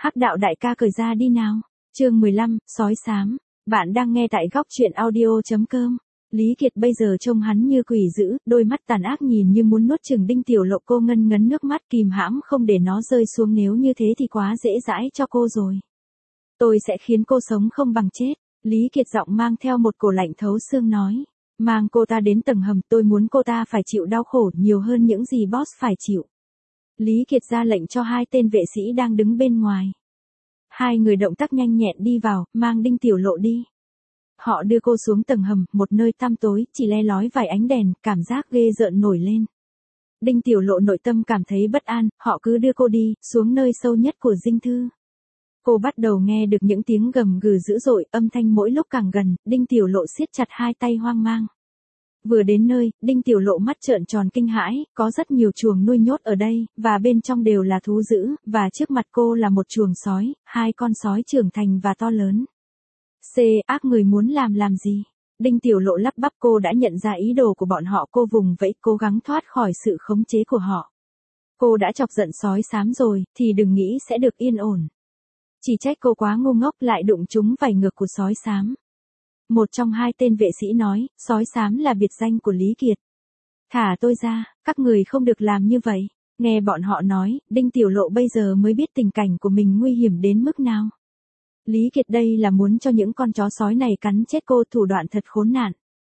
Hắc đạo đại ca cởi ra đi nào. Chương 15, sói xám. Bạn đang nghe tại góc truyện audio.com. Lý Kiệt bây giờ trông hắn như quỷ dữ, đôi mắt tàn ác nhìn như muốn nuốt chửng Đinh Tiểu Lộ. Cô ngân ngấn nước mắt kìm hãm không để nó rơi xuống, nếu như thế thì quá dễ dãi cho cô rồi. Tôi sẽ khiến cô sống không bằng chết. Lý Kiệt giọng mang theo một cổ lạnh thấu xương nói. Mang cô ta đến tầng hầm, tôi muốn cô ta phải chịu đau khổ nhiều hơn những gì boss phải chịu. Lý Kiệt ra lệnh cho hai tên vệ sĩ đang đứng bên ngoài. Hai người động tác nhanh nhẹn đi vào, mang Đinh Tiểu Lộ đi. Họ đưa cô xuống tầng hầm, một nơi tăm tối, chỉ le lói vài ánh đèn, cảm giác ghê rợn nổi lên. Đinh Tiểu Lộ nội tâm cảm thấy bất an, họ cứ đưa cô đi, xuống nơi sâu nhất của dinh thư. Cô bắt đầu nghe được những tiếng gầm gừ dữ dội, âm thanh mỗi lúc càng gần, Đinh Tiểu Lộ siết chặt hai tay hoang mang. Vừa đến nơi, Đinh Tiểu Lộ mắt trợn tròn kinh hãi, có rất nhiều chuồng nuôi nhốt ở đây, và bên trong đều là thú dữ, và trước mặt cô là một chuồng sói, hai con sói trưởng thành và to lớn. Ác người muốn làm gì? Đinh Tiểu Lộ lắp bắp, cô đã nhận ra ý đồ của bọn họ, cô vùng vẫy, cố gắng thoát khỏi sự khống chế của họ. Cô đã chọc giận sói xám rồi, thì đừng nghĩ sẽ được yên ổn. Chỉ trách cô quá ngu ngốc, lại đụng trúng vảy ngược của sói xám. Một trong hai tên vệ sĩ nói, sói xám là biệt danh của Lý Kiệt. Thả tôi ra, các người không được làm như vậy. Nghe bọn họ nói, Đinh Tiểu Lộ bây giờ mới biết tình cảnh của mình nguy hiểm đến mức nào. Lý Kiệt đây là muốn cho những con chó sói này cắn chết cô, thủ đoạn thật khốn nạn.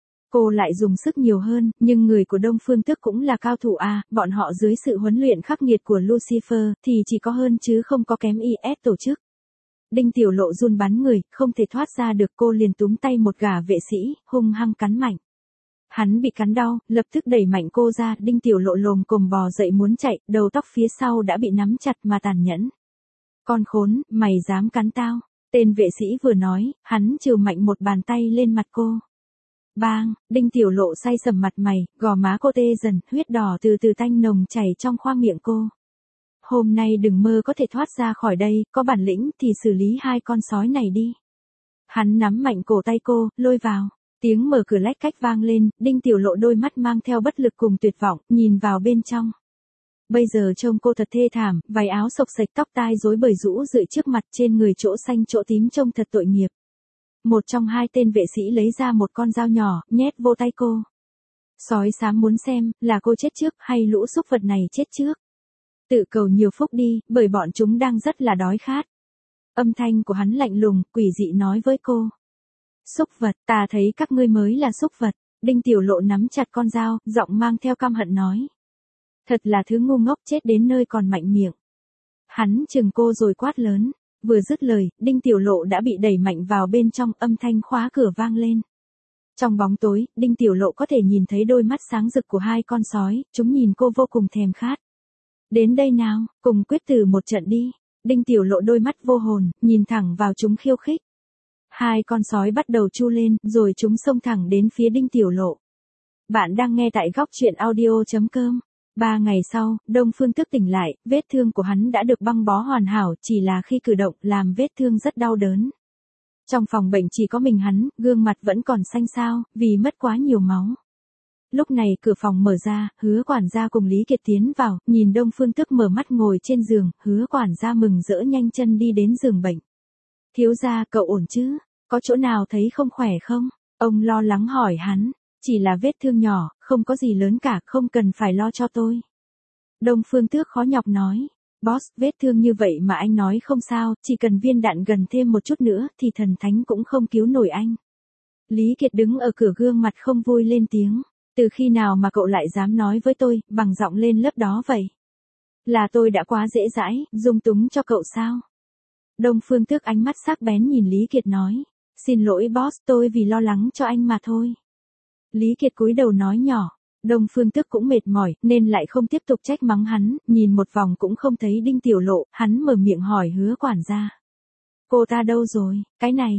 Cô lại dùng sức nhiều hơn, nhưng người của Đông Phương Tước cũng là cao thủ à, bọn họ dưới sự huấn luyện khắc nghiệt của Lucifer, thì chỉ có hơn chứ không có kém IS tổ chức. Đinh Tiểu Lộ run bắn người, không thể thoát ra được, cô liền túm tay một gã vệ sĩ, hung hăng cắn mạnh. Hắn bị cắn đau, lập tức đẩy mạnh cô ra, Đinh Tiểu Lộ lồm cồm bò dậy muốn chạy, đầu tóc phía sau đã bị nắm chặt mà tàn nhẫn. Con khốn, mày dám cắn tao? Tên vệ sĩ vừa nói, hắn trừ mạnh một bàn tay lên mặt cô. Bang, Đinh Tiểu Lộ say sầm mặt mày, gò má cô tê dần, huyết đỏ từ từ tanh nồng chảy trong khoang miệng cô. Hôm nay đừng mơ có thể thoát ra khỏi đây, có bản lĩnh thì xử lý hai con sói này đi. Hắn nắm mạnh cổ tay cô, lôi vào. Tiếng mở cửa lách cách vang lên, Đinh Tiểu Lộ đôi mắt mang theo bất lực cùng tuyệt vọng, nhìn vào bên trong. Bây giờ trông cô thật thê thảm, váy áo xộc xệch, tóc tai rối bời rũ rượi trước mặt, trên người chỗ xanh chỗ tím trông thật tội nghiệp. Một trong hai tên vệ sĩ lấy ra một con dao nhỏ, nhét vô tay cô. Sói xám muốn xem, là cô chết trước, hay lũ súc vật này chết trước. Tự cầu nhiều phúc đi, bởi bọn chúng đang rất là đói khát. Âm thanh của hắn lạnh lùng, quỷ dị nói với cô. Súc vật, ta thấy các ngươi mới là súc vật. Đinh Tiểu Lộ nắm chặt con dao, giọng mang theo căm hận nói. Thật là thứ ngu ngốc, chết đến nơi còn mạnh miệng. Hắn chừng cô rồi quát lớn. Vừa dứt lời, Đinh Tiểu Lộ đã bị đẩy mạnh vào bên trong, âm thanh khóa cửa vang lên. Trong bóng tối, Đinh Tiểu Lộ có thể nhìn thấy đôi mắt sáng rực của hai con sói, chúng nhìn cô vô cùng thèm khát. Đến đây nào, cùng quyết tử một trận đi. Đinh Tiểu Lộ đôi mắt vô hồn, nhìn thẳng vào chúng khiêu khích. Hai con sói bắt đầu chu lên, rồi chúng xông thẳng đến phía Đinh Tiểu Lộ. Bạn đang nghe tại góc truyện audio.com. 3 ngày sau, Đông Phương Tước tỉnh lại, vết thương của hắn đã được băng bó hoàn hảo, chỉ là khi cử động làm vết thương rất đau đớn. Trong phòng bệnh chỉ có mình hắn, gương mặt vẫn còn xanh xao, vì mất quá nhiều máu. Lúc này cửa phòng mở ra, Hứa quản gia cùng Lý Kiệt tiến vào, nhìn Đông Phương Tước mở mắt ngồi trên giường, Hứa quản gia mừng rỡ nhanh chân đi đến giường bệnh. Thiếu gia, cậu ổn chứ? Có chỗ nào thấy không khỏe không? Ông lo lắng hỏi hắn. Chỉ là vết thương nhỏ, không có gì lớn cả, không cần phải lo cho tôi. Đông Phương Tước khó nhọc nói. Boss, vết thương như vậy mà anh nói không sao, chỉ cần viên đạn gần thêm một chút nữa thì thần thánh cũng không cứu nổi anh. Lý Kiệt đứng ở cửa, gương mặt không vui lên tiếng. Từ khi nào mà cậu lại dám nói với tôi, bằng giọng lên lớp đó vậy? Là tôi đã quá dễ dãi, dung túng cho cậu sao? Đông Phương Tước ánh mắt sắc bén nhìn Lý Kiệt nói. Xin lỗi boss, tôi vì lo lắng cho anh mà thôi. Lý Kiệt cúi đầu nói nhỏ. Đông Phương Tước cũng mệt mỏi, nên lại không tiếp tục trách mắng hắn, nhìn một vòng cũng không thấy Đinh Tiểu Lộ, hắn mở miệng hỏi Hứa quản gia. Cô ta đâu rồi? Cái này,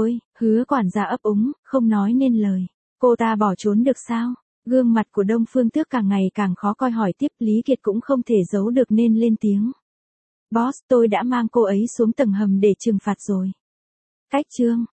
Hứa quản gia ấp úng, không nói nên lời. Cô ta bỏ trốn được sao? Gương mặt của Đông Phương Tước càng ngày càng khó coi, hỏi tiếp. Lý Kiệt cũng không thể giấu được nên lên tiếng. Boss, tôi đã mang cô ấy xuống tầng hầm để trừng phạt rồi. Cách chương.